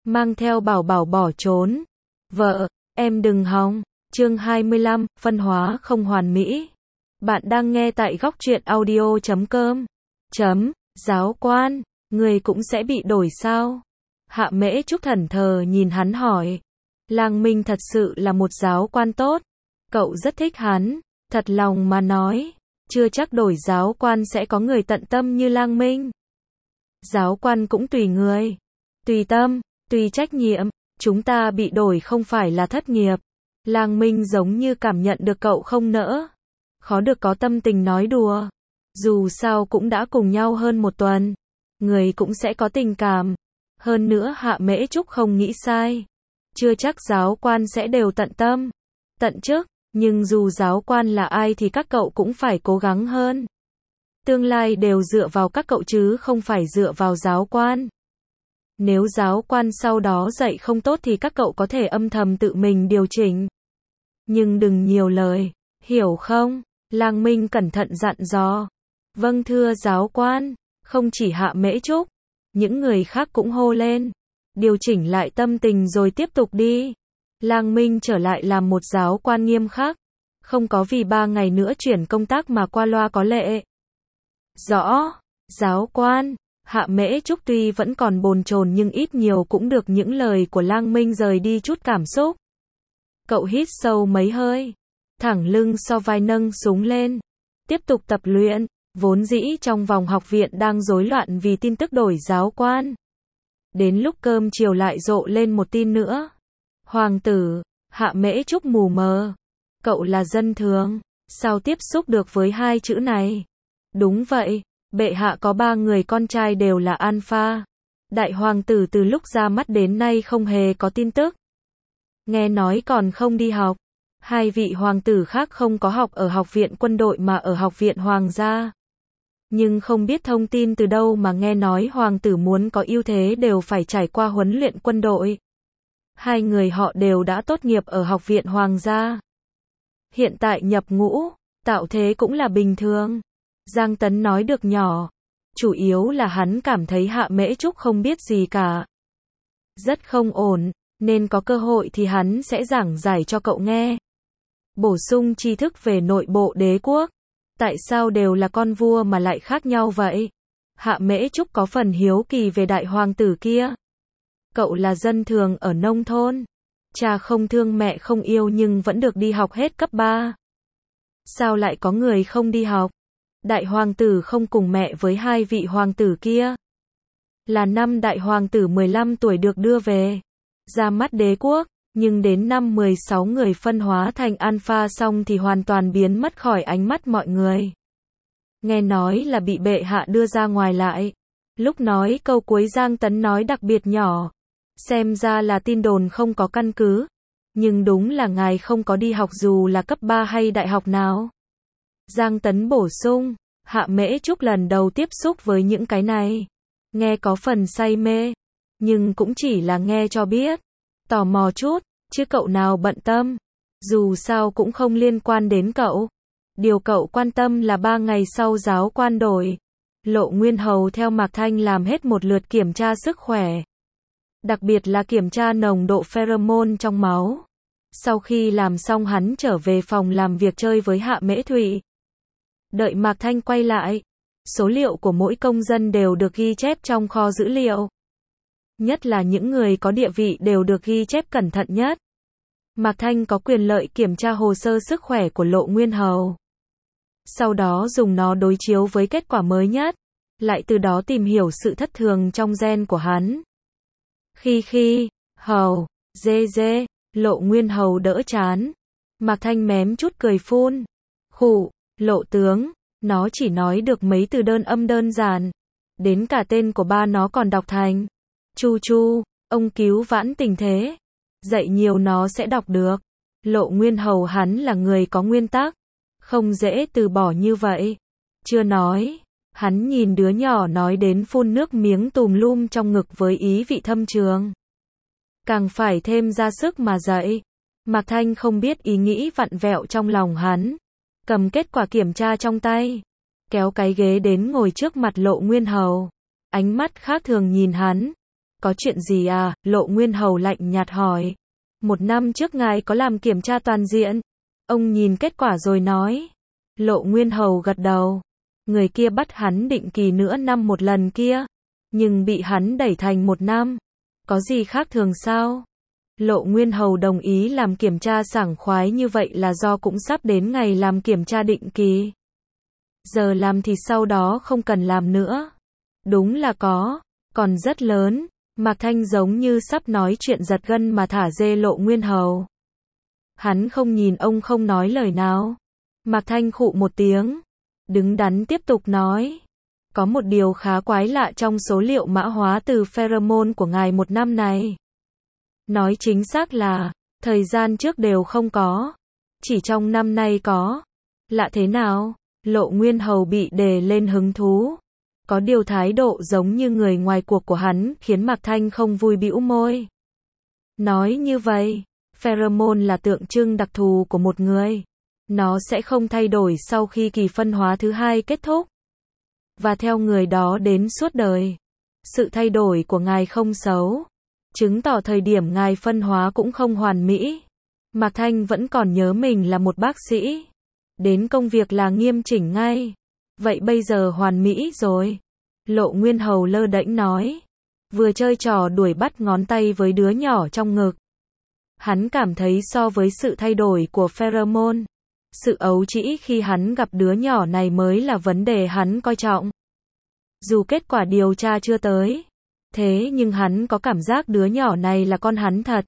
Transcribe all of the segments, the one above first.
mang theo bảo bảo bỏ trốn. Vợ, em đừng hòng. Chương 25, phân hóa không hoàn mỹ. Bạn đang nghe tại góc truyện audio.com. Giáo quan, người cũng sẽ bị đổi sao? Hạ Mễ Trúc thẫn thờ nhìn hắn hỏi. Lang Minh thật sự là một giáo quan tốt. Cậu rất thích hắn. Thật lòng mà nói, chưa chắc đổi giáo quan sẽ có người tận tâm như Lang Minh. Giáo quan cũng tùy người, tùy tâm, tùy trách nhiệm. Chúng ta bị đổi không phải là thất nghiệp. Lang Minh giống như cảm nhận được cậu không nỡ. Khó được có tâm tình nói đùa. Dù sao cũng đã cùng nhau hơn một tuần. Người cũng sẽ có tình cảm. Hơn nữa Hạ Mễ Trúc không nghĩ sai. Chưa chắc giáo quan sẽ đều tận tâm, tận chức. Nhưng dù giáo quan là ai thì các cậu cũng phải cố gắng hơn. Tương lai đều dựa vào các cậu chứ không phải dựa vào giáo quan. Nếu giáo quan sau đó dạy không tốt thì các cậu có thể âm thầm tự mình điều chỉnh. Nhưng đừng nhiều lời, hiểu không? Lang Minh cẩn thận dặn dò. Vâng thưa giáo quan. Không chỉ Hạ Mễ Trúc, những người khác cũng hô lên. Điều chỉnh lại tâm tình rồi tiếp tục đi. Lang Minh trở lại làm một giáo quan nghiêm khắc. Không có vì 3 ngày nữa chuyển công tác mà qua loa có lệ. Rõ, giáo quan. Hạ Mễ Trúc tuy vẫn còn bồn chồn nhưng ít nhiều cũng được những lời của Lang Minh rời đi chút cảm xúc. Cậu hít sâu mấy hơi, thẳng lưng so vai nâng súng lên, tiếp tục tập luyện. Vốn dĩ trong vòng học viện đang rối loạn vì tin tức đổi giáo quan. Đến lúc cơm chiều lại rộ lên một tin nữa. Hoàng tử, Hạ Mễ Trúc mù mờ. Cậu là dân thường, sao tiếp xúc được với hai chữ này? Đúng vậy, bệ hạ có 3 người con trai đều là alpha. Đại hoàng tử từ lúc ra mắt đến nay không hề có tin tức. Nghe nói còn không đi học. 2 vị hoàng tử khác không có học ở học viện quân đội mà ở học viện hoàng gia. Nhưng không biết thông tin từ đâu mà nghe nói hoàng tử muốn có ưu thế đều phải trải qua huấn luyện quân đội. 2 người họ đều đã tốt nghiệp ở học viện hoàng gia. Hiện tại nhập ngũ, tạo thế cũng là bình thường. Giang Tấn nói được nhỏ. Chủ yếu là hắn cảm thấy Hạ Mễ Trúc không biết gì cả. Rất không ổn, nên có cơ hội thì hắn sẽ giảng giải cho cậu nghe. Bổ sung tri thức về nội bộ đế quốc. Tại sao đều là con vua mà lại khác nhau vậy? Hạ Mễ Trúc có phần hiếu kỳ về đại hoàng tử kia. Cậu là dân thường ở nông thôn. Cha không thương mẹ không yêu nhưng vẫn được đi học hết cấp 3. Sao lại có người không đi học? Đại hoàng tử không cùng mẹ với 2 vị hoàng tử kia. Là năm đại hoàng tử 15 tuổi được đưa về. Ra mắt đế quốc. Nhưng đến năm 16 người phân hóa thành alpha xong thì hoàn toàn biến mất khỏi ánh mắt mọi người. Nghe nói là bị bệ hạ đưa ra ngoài lại. Lúc nói câu cuối Giang Tấn nói đặc biệt nhỏ. Xem ra là tin đồn không có căn cứ. Nhưng đúng là ngài không có đi học dù là cấp 3 hay đại học nào. Giang Tấn bổ sung. Hạ Mễ Trúc lần đầu tiếp xúc với những cái này. Nghe có phần say mê. Nhưng cũng chỉ là nghe cho biết. Tò mò chút, chứ cậu nào bận tâm. Dù sao cũng không liên quan đến cậu. Điều cậu quan tâm là 3 ngày sau giáo quan đổi. Lộ Nguyên Hầu theo Mạc Thanh làm hết một lượt kiểm tra sức khỏe. Đặc biệt là kiểm tra nồng độ pheromone trong máu. Sau khi làm xong hắn trở về phòng làm việc chơi với Hạ Mễ Thụy. Đợi Mạc Thanh quay lại. Số liệu của mỗi công dân đều được ghi chép trong kho dữ liệu. Nhất là những người có địa vị đều được ghi chép cẩn thận nhất. Mạc Thanh có quyền lợi kiểm tra hồ sơ sức khỏe của Lộ Nguyên Hầu. Sau đó dùng nó đối chiếu với kết quả mới nhất. Lại từ đó tìm hiểu sự thất thường trong gen của hắn. Hầu, dê, Lộ Nguyên Hầu đỡ chán. Mạc Thanh mém chút cười phun. Khụ, Lộ tướng, nó chỉ nói được mấy từ đơn âm đơn giản. Đến cả tên của ba nó còn đọc thành. Chu, ông cứu vãn tình thế. Dạy nhiều nó sẽ đọc được. Lộ Nguyên Hầu hắn là người có nguyên tắc. Không dễ từ bỏ như vậy. Chưa nói. Hắn nhìn đứa nhỏ nói đến phun nước miếng tùm lum trong ngực với ý vị thâm trường. Càng phải thêm ra sức mà dạy. Mạc Thanh không biết ý nghĩ vặn vẹo trong lòng hắn. Cầm kết quả kiểm tra trong tay. Kéo cái ghế đến ngồi trước mặt Lộ Nguyên Hầu. Ánh mắt khác thường nhìn hắn. Có chuyện gì à? Lộ Nguyên Hầu lạnh nhạt hỏi. 1 năm trước ngài có làm kiểm tra toàn diện. Ông nhìn kết quả rồi nói. Lộ Nguyên Hầu gật đầu. Người kia bắt hắn định kỳ nửa năm một lần kia. Nhưng bị hắn đẩy thành 1 năm. Có gì khác thường sao? Lộ Nguyên Hầu đồng ý làm kiểm tra sảng khoái như vậy là do cũng sắp đến ngày làm kiểm tra định kỳ. Giờ làm thì sau đó không cần làm nữa. Đúng là có, còn rất lớn. Mạc Thanh giống như sắp nói chuyện giật gân mà thả dê Lộ Nguyên Hầu. Hắn không nhìn ông không nói lời nào. Mạc Thanh khụ một tiếng. Đứng đắn tiếp tục nói. Có một điều khá quái lạ trong số liệu mã hóa từ pheromone của ngài 1 năm này. Nói chính xác là, thời gian trước đều không có. Chỉ trong năm nay có. Lạ thế nào? Lộ Nguyên Hầu bị đề lên hứng thú. Có điều thái độ giống như người ngoài cuộc của hắn khiến Mạc Thanh không vui bĩu môi. Nói như vậy, pheromone là tượng trưng đặc thù của một người. Nó sẽ không thay đổi sau khi kỳ phân hóa thứ 2 kết thúc. Và theo người đó đến suốt đời. Sự thay đổi của ngài không xấu. Chứng tỏ thời điểm ngài phân hóa cũng không hoàn mỹ. Mạc Thanh vẫn còn nhớ mình là một bác sĩ. Đến công việc là nghiêm chỉnh ngay. Vậy bây giờ hoàn mỹ rồi. Lộ Nguyên Hầu lơ đễnh nói. Vừa chơi trò đuổi bắt ngón tay với đứa nhỏ trong ngực. Hắn cảm thấy so với sự thay đổi của pheromone, sự ấu trĩ khi hắn gặp đứa nhỏ này mới là vấn đề hắn coi trọng. Dù kết quả điều tra chưa tới. Thế nhưng hắn có cảm giác đứa nhỏ này là con hắn thật.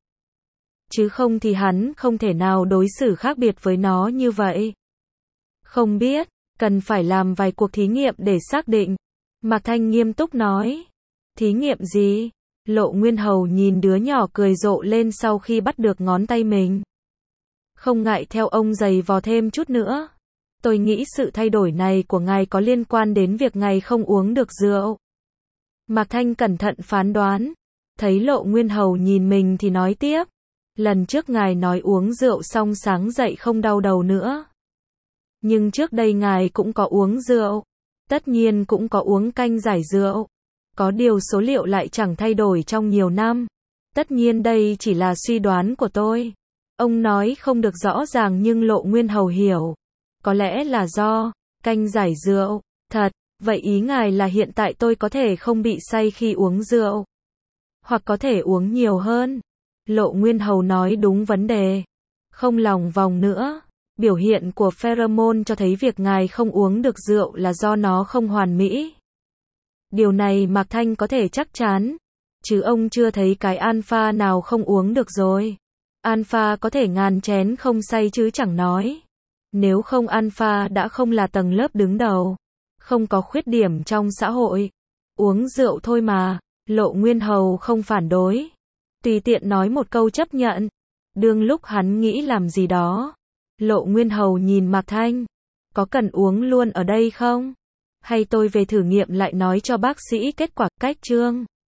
Chứ không thì hắn không thể nào đối xử khác biệt với nó như vậy. Không biết, cần phải làm vài cuộc thí nghiệm để xác định. Mạc Thanh nghiêm túc nói. Thí nghiệm gì? Lộ Nguyên Hầu nhìn đứa nhỏ cười rộ lên sau khi bắt được ngón tay mình. Không ngại theo ông giày vò thêm chút nữa. Tôi nghĩ sự thay đổi này của ngài có liên quan đến việc ngài không uống được rượu. Mạc Thanh cẩn thận phán đoán. Thấy Lộ Nguyên Hầu nhìn mình thì nói tiếp. Lần trước ngài nói uống rượu xong sáng dậy không đau đầu nữa. Nhưng trước đây ngài cũng có uống rượu. Tất nhiên cũng có uống canh giải rượu. Có điều số liệu lại chẳng thay đổi trong nhiều năm. Tất nhiên đây chỉ là suy đoán của tôi. Ông nói không được rõ ràng nhưng Lộ Nguyên Hầu hiểu. Có lẽ là do canh giải rượu. Thật, vậy ý ngài là hiện tại tôi có thể không bị say khi uống rượu. Hoặc có thể uống nhiều hơn. Lộ Nguyên Hầu nói đúng vấn đề. Không lòng vòng nữa. Biểu hiện của pheromone cho thấy việc ngài không uống được rượu là do nó không hoàn mỹ. Điều này Mạc Thanh có thể chắc chắn. Chứ ông chưa thấy cái alpha nào không uống được rồi. Alpha có thể ngàn chén không say chứ chẳng nói. Nếu không alpha đã không là tầng lớp đứng đầu. Không có khuyết điểm trong xã hội. Uống rượu thôi mà. Lộ Nguyên Hầu không phản đối. Tùy tiện nói một câu chấp nhận. Đương lúc hắn nghĩ làm gì đó. Lộ Nguyên Hầu nhìn Mạc Thanh. Có cần uống luôn ở đây không? Hay tôi về thử nghiệm lại nói cho bác sĩ kết quả cách chương.